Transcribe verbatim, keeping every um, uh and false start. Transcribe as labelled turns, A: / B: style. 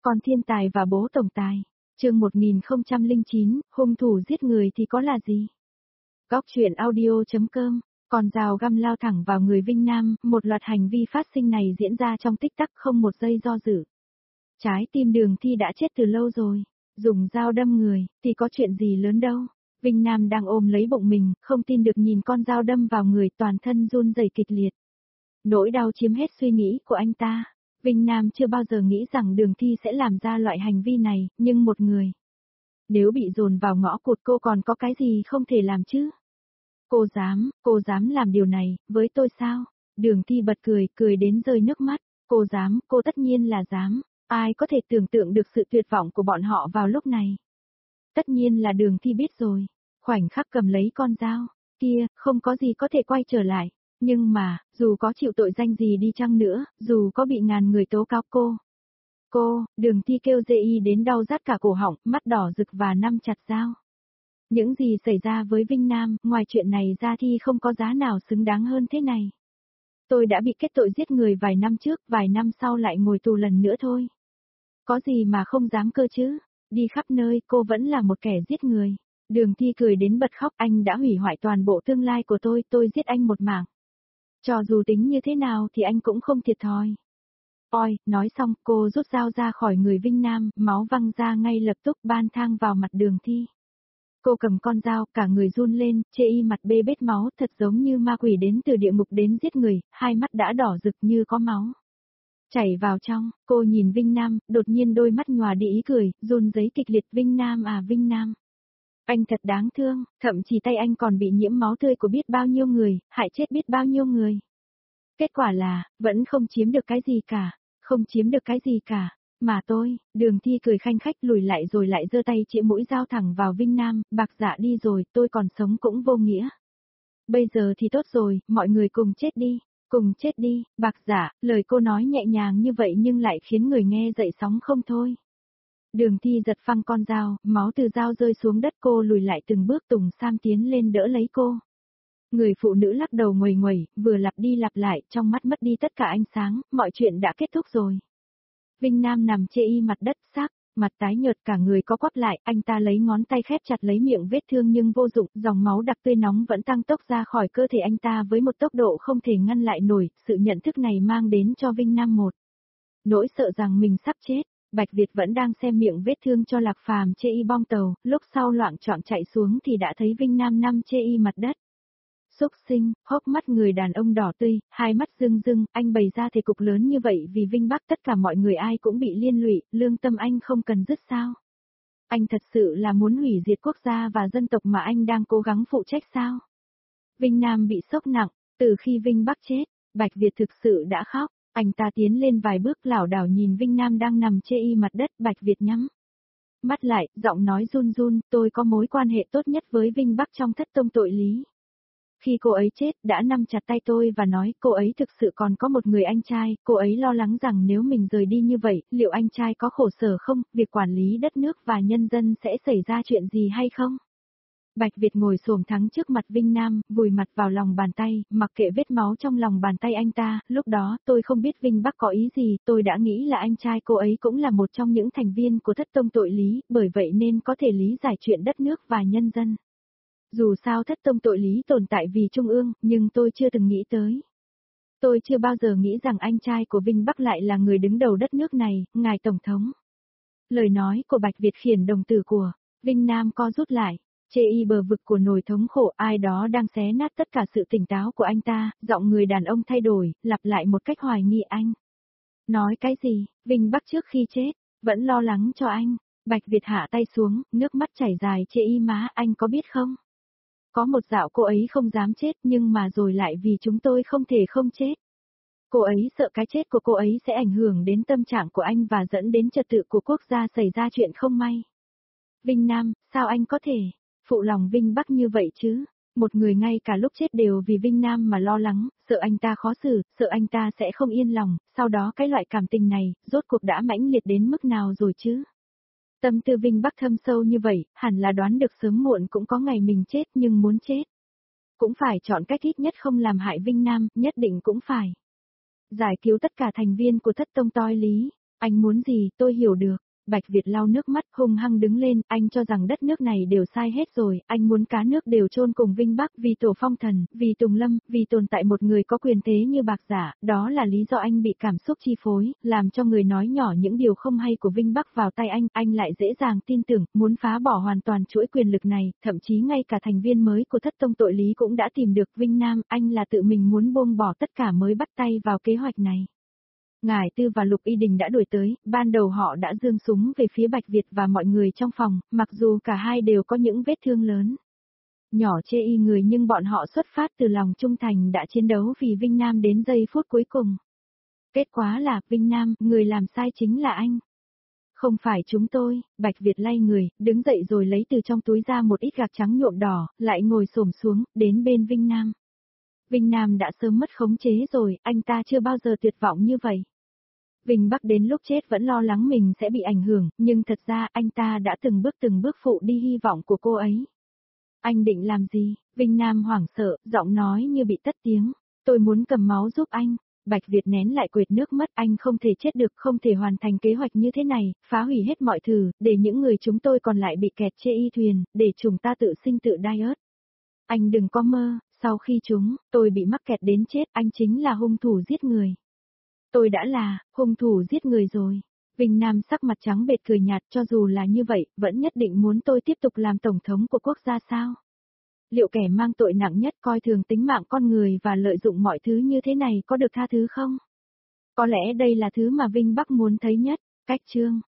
A: Con thiên tài và bố tổng tài. Chương một nghìn không trăm lẻ chín, hung thủ giết người thì có là gì? Góc truyện audio chấm com. Con dao găm lao thẳng vào người Vinh Nam, một loạt hành vi phát sinh này diễn ra trong tích tắc không một giây do dự. Trái tim Đường Thi đã chết từ lâu rồi, dùng dao đâm người, thì có chuyện gì lớn đâu. Vinh Nam đang ôm lấy bụng mình, không tin được nhìn con dao đâm vào người, toàn thân run rẩy kịch liệt. Nỗi đau chiếm hết suy nghĩ của anh ta. Vinh Nam chưa bao giờ nghĩ rằng Đường Thi sẽ làm ra loại hành vi này, nhưng một người. Nếu bị dồn vào ngõ cụt, cô còn có cái gì không thể làm chứ? Cô dám, cô dám làm điều này, với tôi sao? Đường Thi bật cười, cười đến rơi nước mắt. Cô dám, cô tất nhiên là dám. Ai có thể tưởng tượng được sự tuyệt vọng của bọn họ vào lúc này? Tất nhiên là Đường Thi biết rồi. Khoảnh khắc cầm lấy con dao kia, không có gì có thể quay trở lại. Nhưng mà, dù có chịu tội danh gì đi chăng nữa, dù có bị ngàn người tố cáo cô. Cô, Đường Thi kêu dê y đến đau rát cả cổ họng, mắt đỏ rực và nắm chặt dao. Những gì xảy ra với Vinh Nam, ngoài chuyện này ra thì không có giá nào xứng đáng hơn thế này. Tôi đã bị kết tội giết người vài năm trước, vài năm sau lại ngồi tù lần nữa thôi. Có gì mà không dám cơ chứ? Đi khắp nơi, cô vẫn là một kẻ giết người. Đường Thi cười đến bật khóc, anh đã hủy hoại toàn bộ tương lai của tôi, tôi giết anh một mạng. Cho dù tính như thế nào thì anh cũng không thiệt thòi. Ôi, nói xong, cô rút dao ra khỏi người Vinh Nam, máu văng ra ngay lập tức ban thang vào mặt Đường Thi. Cô cầm con dao, cả người run lên, chê y mặt bê bết máu, thật giống như ma quỷ đến từ địa ngục đến giết người, hai mắt đã đỏ rực như có máu. Chảy vào trong, cô nhìn Vinh Nam, đột nhiên đôi mắt nhòa đi ý cười, run rẩy kịch liệt. Vinh Nam à, Vinh Nam. Anh thật đáng thương, thậm chí tay anh còn bị nhiễm máu tươi của biết bao nhiêu người, hại chết biết bao nhiêu người. Kết quả là, vẫn không chiếm được cái gì cả, không chiếm được cái gì cả. Mà tôi, Đường Thi cười khanh khách lùi lại rồi lại giơ tay chĩa mũi dao thẳng vào Vinh Nam, bạc dạ đi rồi, tôi còn sống cũng vô nghĩa. Bây giờ thì tốt rồi, mọi người cùng chết đi, cùng chết đi, bạc dạ, lời cô nói nhẹ nhàng như vậy nhưng lại khiến người nghe dậy sóng không thôi. Đường Thi giật phăng con dao, máu từ dao rơi xuống đất, cô lùi lại từng bước, Tùng Sam tiến lên đỡ lấy cô. Người phụ nữ lắc đầu nguầy nguẩy, vừa lặp đi lặp lại, trong mắt mất đi tất cả ánh sáng, mọi chuyện đã kết thúc rồi. Vinh Nam nằm chê y mặt đất, xác, mặt tái nhợt, cả người có quắp lại, anh ta lấy ngón tay khép chặt lấy miệng vết thương nhưng vô dụng, dòng máu đặc tươi nóng vẫn tăng tốc ra khỏi cơ thể anh ta với một tốc độ không thể ngăn lại nổi. Sự nhận thức này mang đến cho Vinh Nam một nỗi sợ rằng mình sắp chết. Bạch Việt vẫn đang xem miệng vết thương cho Lạc Phàm chê y bong tàu, lúc sau loạng choạng chạy xuống thì đã thấy Vinh Nam nằm chê y mặt đất. Xúc sinh, hốc mắt người đàn ông đỏ tươi, hai mắt rưng rưng, anh bày ra thể cục lớn như vậy vì Vinh Bắc, tất cả mọi người ai cũng bị liên lụy, lương tâm anh không cần dứt sao? Anh thật sự là muốn hủy diệt quốc gia và dân tộc mà anh đang cố gắng phụ trách sao? Vinh Nam bị sốc nặng, từ khi Vinh Bắc chết, Bạch Việt thực sự đã khóc, anh ta tiến lên vài bước lảo đảo nhìn Vinh Nam đang nằm chê y mặt đất, Bạch Việt nhắm mắt lại, giọng nói run run, tôi có mối quan hệ tốt nhất với Vinh Bắc trong thất tông tội lý. Khi cô ấy chết, đã nắm chặt tay tôi và nói cô ấy thực sự còn có một người anh trai, cô ấy lo lắng rằng nếu mình rời đi như vậy, liệu anh trai có khổ sở không, việc quản lý đất nước và nhân dân sẽ xảy ra chuyện gì hay không? Bạch Việt ngồi xổm thắng trước mặt Vinh Nam, vùi mặt vào lòng bàn tay, mặc kệ vết máu trong lòng bàn tay anh ta, lúc đó tôi không biết Vinh Bắc có ý gì, tôi đã nghĩ là anh trai cô ấy cũng là một trong những thành viên của thất tông tội lý, bởi vậy nên có thể lý giải chuyện đất nước và nhân dân. Dù sao thất tông tội lý tồn tại vì Trung ương, nhưng tôi chưa từng nghĩ tới. Tôi chưa bao giờ nghĩ rằng anh trai của Vinh Bắc lại là người đứng đầu đất nước này, ngài Tổng thống. Lời nói của Bạch Việt khiển đồng tử của Vinh Nam co rút lại, chê y bờ vực của nỗi thống khổ, ai đó đang xé nát tất cả sự tỉnh táo của anh ta, giọng người đàn ông thay đổi, lặp lại một cách hoài nghi. Anh nói cái gì? Vinh Bắc trước khi chết, vẫn lo lắng cho anh. Bạch Việt hạ tay xuống, nước mắt chảy dài, chê y má, anh có biết không? Có một dạo cô ấy không dám chết nhưng mà rồi lại vì chúng tôi không thể không chết. Cô ấy sợ cái chết của cô ấy sẽ ảnh hưởng đến tâm trạng của anh và dẫn đến trật tự của quốc gia xảy ra chuyện không may. Vinh Nam, sao anh có thể phụ lòng Vinh Bắc như vậy chứ? Một người ngay cả lúc chết đều vì Vinh Nam mà lo lắng, sợ anh ta khó xử, sợ anh ta sẽ không yên lòng, sau đó cái loại cảm tình này, rốt cuộc đã mãnh liệt đến mức nào rồi chứ? Tâm tư Vinh Bắc thâm sâu như vậy, hẳn là đoán được sớm muộn cũng có ngày mình chết, nhưng muốn chết cũng phải chọn cách ít nhất không làm hại Vinh Nam, nhất định cũng phải giải cứu tất cả thành viên của thất tông tội lý. Anh muốn gì, tôi hiểu được. Bạch Việt lau nước mắt hung hăng đứng lên, anh cho rằng đất nước này đều sai hết rồi, anh muốn cá nước đều chôn cùng Vinh Bắc vì tổ phong thần, vì Tùng Lâm, vì tồn tại một người có quyền thế như Bạc Giả, đó là lý do anh bị cảm xúc chi phối, làm cho người nói nhỏ những điều không hay của Vinh Bắc vào tay anh, anh lại dễ dàng tin tưởng, muốn phá bỏ hoàn toàn chuỗi quyền lực này, thậm chí ngay cả thành viên mới của thất tông tội lý cũng đã tìm được Vinh Nam, anh là tự mình muốn buông bỏ tất cả mới bắt tay vào kế hoạch này. Ngải Tư và Lục Y Đình đã đuổi tới, ban đầu họ đã giương súng về phía Bạch Việt và mọi người trong phòng, mặc dù cả hai đều có những vết thương lớn. Nhỏ chê y người nhưng bọn họ xuất phát từ lòng trung thành đã chiến đấu vì Vinh Nam đến giây phút cuối cùng. Kết quả là, Vinh Nam, người làm sai chính là anh. Không phải chúng tôi, Bạch Việt lay người, đứng dậy rồi lấy từ trong túi ra một ít gạc trắng nhuộm đỏ, lại ngồi xổm xuống, đến bên Vinh Nam. Vinh Nam đã sớm mất khống chế rồi, anh ta chưa bao giờ tuyệt vọng như vậy. Vinh Bắc đến lúc chết vẫn lo lắng mình sẽ bị ảnh hưởng, nhưng thật ra anh ta đã từng bước từng bước phụ đi hy vọng của cô ấy. Anh định làm gì? Vinh Nam hoảng sợ, giọng nói như bị tắt tiếng. Tôi muốn cầm máu giúp anh. Bạch Việt nén lại quệt nước mắt, anh không thể chết được, không thể hoàn thành kế hoạch như thế này, phá hủy hết mọi thứ, để những người chúng tôi còn lại bị kẹt chê y thuyền, để chúng ta tự sinh tự đai ớt. Anh đừng có mơ, sau khi chúng, tôi bị mắc kẹt đến chết, anh chính là hung thủ giết người. Tôi đã là, hung thủ giết người rồi. Vinh Nam sắc mặt trắng bệch cười nhạt, cho dù là như vậy, vẫn nhất định muốn tôi tiếp tục làm tổng thống của quốc gia sao? Liệu kẻ mang tội nặng nhất coi thường tính mạng con người và lợi dụng mọi thứ như thế này có được tha thứ không? Có lẽ đây là thứ mà Vinh Bắc muốn thấy nhất. Cách chương